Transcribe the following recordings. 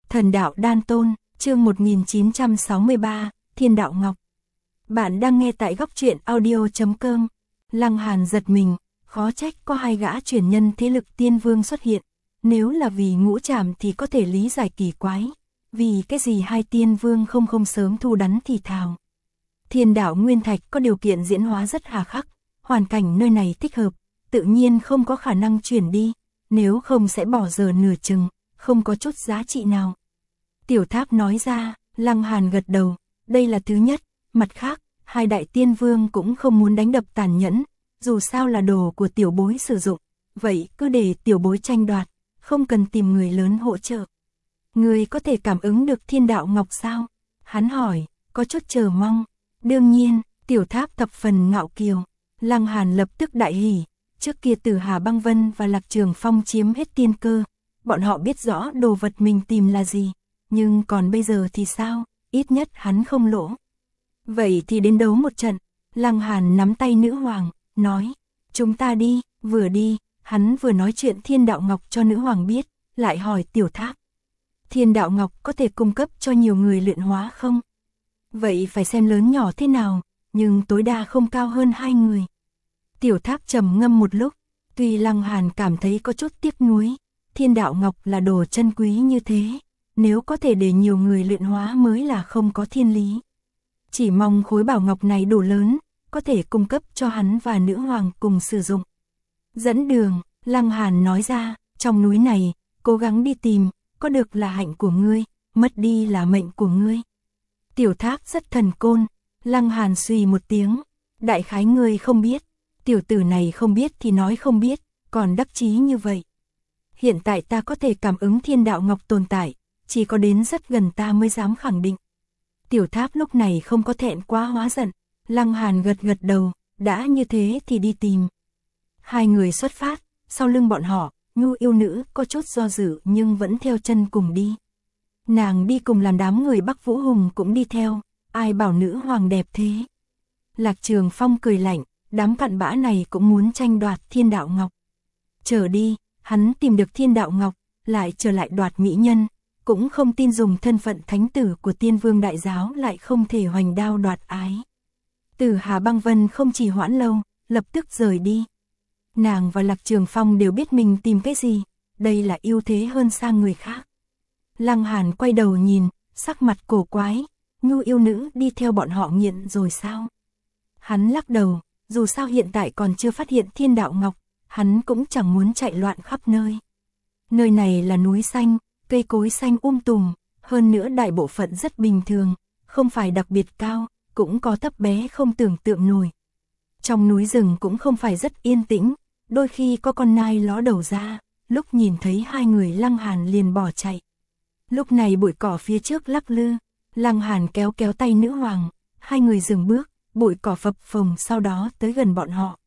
Thần đạo đan tôn, chương 1963, Thiên đạo ngọc. Bạn đang nghe tại góc truyện audio.com. Lăng Hàn giật mình, khó trách có hai gã truyền nhân thế lực tiên vương xuất hiện. Nếu là vì ngũ trảm thì có thể lý giải kỳ quái. Vì cái gì hai tiên vương không sớm thu đắn thì thào. Thiên đạo nguyên thạch có điều kiện diễn hóa rất hà khắc, hoàn cảnh nơi này thích hợp, tự nhiên không có khả năng chuyển đi, nếu không sẽ bỏ giờ nửa chừng, không có chút giá trị nào. Tiểu Tháp nói ra, Lăng Hàn gật đầu, đây là thứ nhất, mặt khác, hai đại tiên vương cũng không muốn đánh đập tàn nhẫn, dù sao là đồ của tiểu bối sử dụng, vậy cứ để tiểu bối tranh đoạt, không cần tìm người lớn hỗ trợ. Người có thể cảm ứng được thiên đạo ngọc sao? Hắn hỏi, có chút chờ mong. Đương nhiên, Tiểu Tháp thập phần ngạo kiều. Lăng Hàn lập tức đại hỉ, trước kia Tử Hà Băng Vân và Lạc Trường Phong chiếm hết tiên cơ, bọn họ biết rõ đồ vật mình tìm là gì, nhưng còn bây giờ thì sao, ít nhất hắn không lỗ. Vậy thì đến đấu một trận. Lăng Hàn nắm tay nữ hoàng, nói, chúng ta đi. Vừa đi, hắn vừa nói chuyện thiên đạo ngọc cho nữ hoàng biết, lại hỏi Tiểu Tháp. Thiên đạo ngọc có thể cung cấp cho nhiều người luyện hóa không? Vậy phải xem lớn nhỏ thế nào, nhưng tối đa không cao hơn 2 người. Tiểu Tháp trầm ngâm một lúc, tuy Lăng Hàn cảm thấy có chút tiếc nuối, thiên đạo ngọc là đồ chân quý như thế, nếu có thể để nhiều người luyện hóa mới là không có thiên lý. Chỉ mong khối bảo ngọc này đủ lớn, có thể cung cấp cho hắn và nữ hoàng cùng sử dụng. Dẫn đường, Lăng Hàn nói ra, trong núi này, cố gắng đi tìm, có được là hạnh của ngươi, mất đi là mệnh của ngươi. Tiểu Tháp rất thần côn, Lăng Hàn suy một tiếng, đại khái ngươi không biết, tiểu tử này không biết thì nói không biết, còn đắc chí như vậy. Hiện tại ta có thể cảm ứng thiên đạo ngọc tồn tại, chỉ có đến rất gần ta mới dám khẳng định. Tiểu Tháp lúc này không có thẹn quá hóa giận, Lăng Hàn gật gật đầu, đã như thế thì đi tìm. Hai người xuất phát, sau lưng bọn họ, Nhu yêu nữ có chút do dự nhưng vẫn theo chân cùng đi. Nàng đi cùng làm đám người Bắc Vũ Hùng cũng đi theo, ai bảo nữ hoàng đẹp thế. Lạc Trường Phong cười lạnh, đám cặn bã này cũng muốn tranh đoạt thiên đạo ngọc. Chờ đi, hắn tìm được thiên đạo ngọc, lại trở lại đoạt mỹ nhân, cũng không tin dùng thân phận thánh tử của tiên vương đại giáo lại không thể hoành đao đoạt ái. Tử Hà Băng Vân không trì hoãn lâu, lập tức rời đi. Nàng và Lạc Trường Phong đều biết mình tìm cái gì, đây là ưu thế hơn sang người khác. Lăng Hàn quay đầu nhìn, sắc mặt cổ quái, Nhu yêu nữ đi theo bọn họ nghiện rồi sao? Hắn lắc đầu, dù sao hiện tại còn chưa phát hiện thiên đạo ngọc, hắn cũng chẳng muốn chạy loạn khắp nơi. Nơi này là núi xanh, cây cối xanh tùm, hơn nữa đại bộ phận rất bình thường, không phải đặc biệt cao, cũng có thấp bé không tưởng tượng nổi. Trong núi rừng cũng không phải rất yên tĩnh, đôi khi có con nai ló đầu ra, lúc nhìn thấy hai người Lăng Hàn liền bỏ chạy. Lúc này bụi cỏ phía trước lắc lư, Lăng Hàn kéo tay nữ hoàng, hai người dừng bước, bụi cỏ phập phồng sau đó tới gần bọn họ.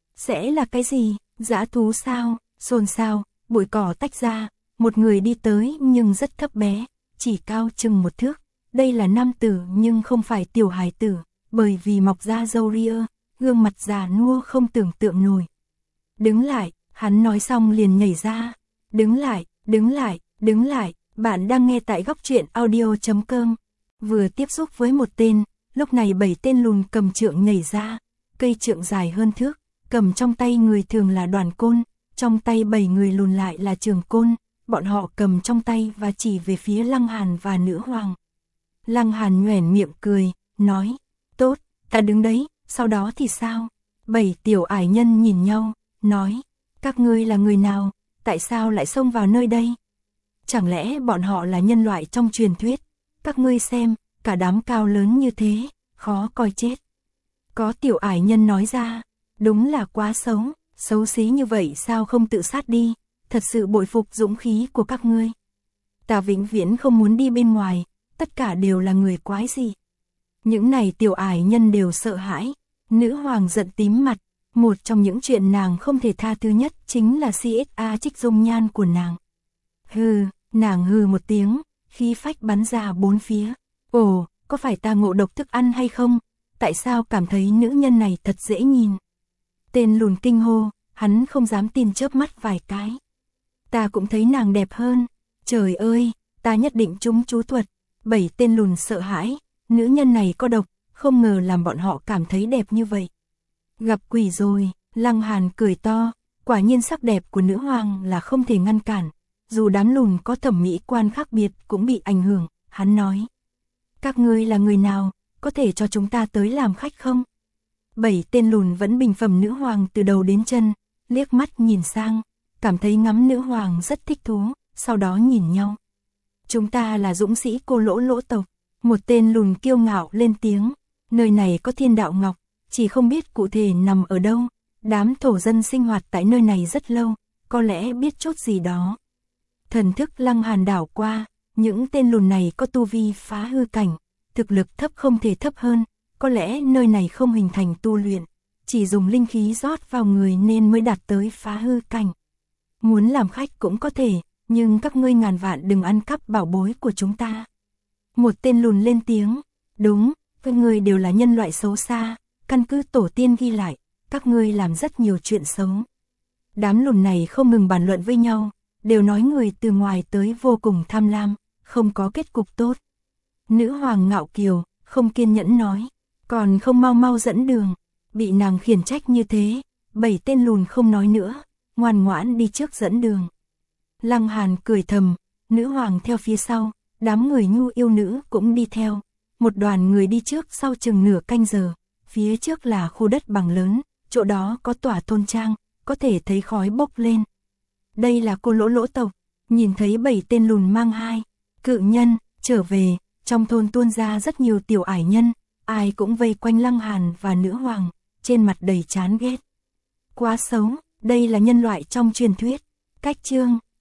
Sẽ là cái gì, dã thú sao, xôn xao, bụi cỏ tách ra, một người đi tới nhưng rất thấp bé, chỉ cao chừng 1 thước. Đây là nam tử nhưng không phải tiểu hài tử, bởi vì mọc ra râu ria, gương mặt già nua không tưởng tượng nổi. Đứng lại, hắn nói xong liền nhảy ra. Đứng lại, đứng lại, đứng lại, bạn đang nghe tại góc truyện audio.com. Vừa tiếp xúc với một tên, lúc này 7 tên lùn cầm trượng nhảy ra, cây trượng dài hơn thước, cầm trong tay người thường là đoàn côn, trong tay 7 người lùn lại là trường côn, bọn họ cầm trong tay và chỉ về phía Lăng Hàn và nữ hoàng. Lăng Hàn nhoẻn miệng cười, nói, tốt, ta đứng đấy, sau đó thì sao? 7 tiểu ải nhân nhìn nhau, nói, các ngươi là người nào, tại sao lại xông vào nơi đây? Chẳng lẽ bọn họ là nhân loại trong truyền thuyết? Các ngươi xem, cả đám cao lớn như thế, khó coi chết. Có tiểu ải nhân nói ra, đúng là quá xấu, xấu xí như vậy sao không tự sát đi, thật sự bội phục dũng khí của các ngươi. Ta vĩnh viễn không muốn đi bên ngoài, tất cả đều là người quái gì. Những này tiểu ải nhân đều sợ hãi, nữ hoàng giận tím mặt, một trong những chuyện nàng không thể tha thứ nhất chính là CSA trích dung nhan của nàng. Hừ, nàng hừ một tiếng, khí phách bắn ra bốn phía. Ồ, có phải ta ngộ độc thức ăn hay không? Tại sao cảm thấy nữ nhân này thật dễ nhìn? Tên lùn kinh hô, hắn không dám tin chớp mắt vài cái. Ta cũng thấy nàng đẹp hơn. Trời ơi, ta nhất định trúng chú thuật. 7 tên lùn sợ hãi, nữ nhân này có độc, không ngờ làm bọn họ cảm thấy đẹp như vậy. Gặp quỷ rồi, Lăng Hàn cười to, quả nhiên sắc đẹp của nữ hoàng là không thể ngăn cản, dù đám lùn có thẩm mỹ quan khác biệt cũng bị ảnh hưởng, hắn nói. Các ngươi là người nào, có thể cho chúng ta tới làm khách không? 7 tên lùn vẫn bình phẩm nữ hoàng từ đầu đến chân, liếc mắt nhìn sang, cảm thấy ngắm nữ hoàng rất thích thú, sau đó nhìn nhau. Chúng ta là dũng sĩ Cô Lỗ Lỗ tộc. Một tên lùn kiêu ngạo lên tiếng, nơi này có thiên đạo ngọc, chỉ không biết cụ thể nằm ở đâu. Đám thổ dân sinh hoạt tại nơi này rất lâu, có lẽ biết chút gì đó. Thần thức Lăng Hàn đảo qua, những tên lùn này có tu vi phá hư cảnh, thực lực thấp không thể thấp hơn, có lẽ nơi này không hình thành tu luyện, chỉ dùng linh khí rót vào người nên mới đạt tới phá hư cảnh. Muốn làm khách cũng có thể, nhưng các ngươi ngàn vạn đừng ăn cắp bảo bối của chúng ta. Một tên lùn lên tiếng, đúng, các ngươi đều là nhân loại xấu xa, căn cứ tổ tiên ghi lại, các ngươi làm rất nhiều chuyện xấu. Đám lùn này không ngừng bàn luận với nhau, đều nói người từ ngoài tới vô cùng tham lam, không có kết cục tốt. Nữ hoàng ngạo kiều, không kiên nhẫn nói, còn không mau mau dẫn đường, bị nàng khiển trách như thế, 7 tên lùn không nói nữa, ngoan ngoãn đi trước dẫn đường. Lăng Hàn cười thầm, nữ hoàng theo phía sau, đám người nhu yêu nữ cũng đi theo, một đoàn người đi trước sau chừng nửa canh giờ, phía trước là khu đất bằng lớn, chỗ đó có tòa thôn trang, có thể thấy khói bốc lên. Đây là Cô Lỗ Lỗ tộc, nhìn thấy 7 tên lùn mang 2 cự nhân trở về, trong thôn tuôn ra rất nhiều tiểu ải nhân, ai cũng vây quanh Lăng Hàn và nữ hoàng, trên mặt đầy chán ghét. Quá xấu, đây là nhân loại trong truyền thuyết. Cách chương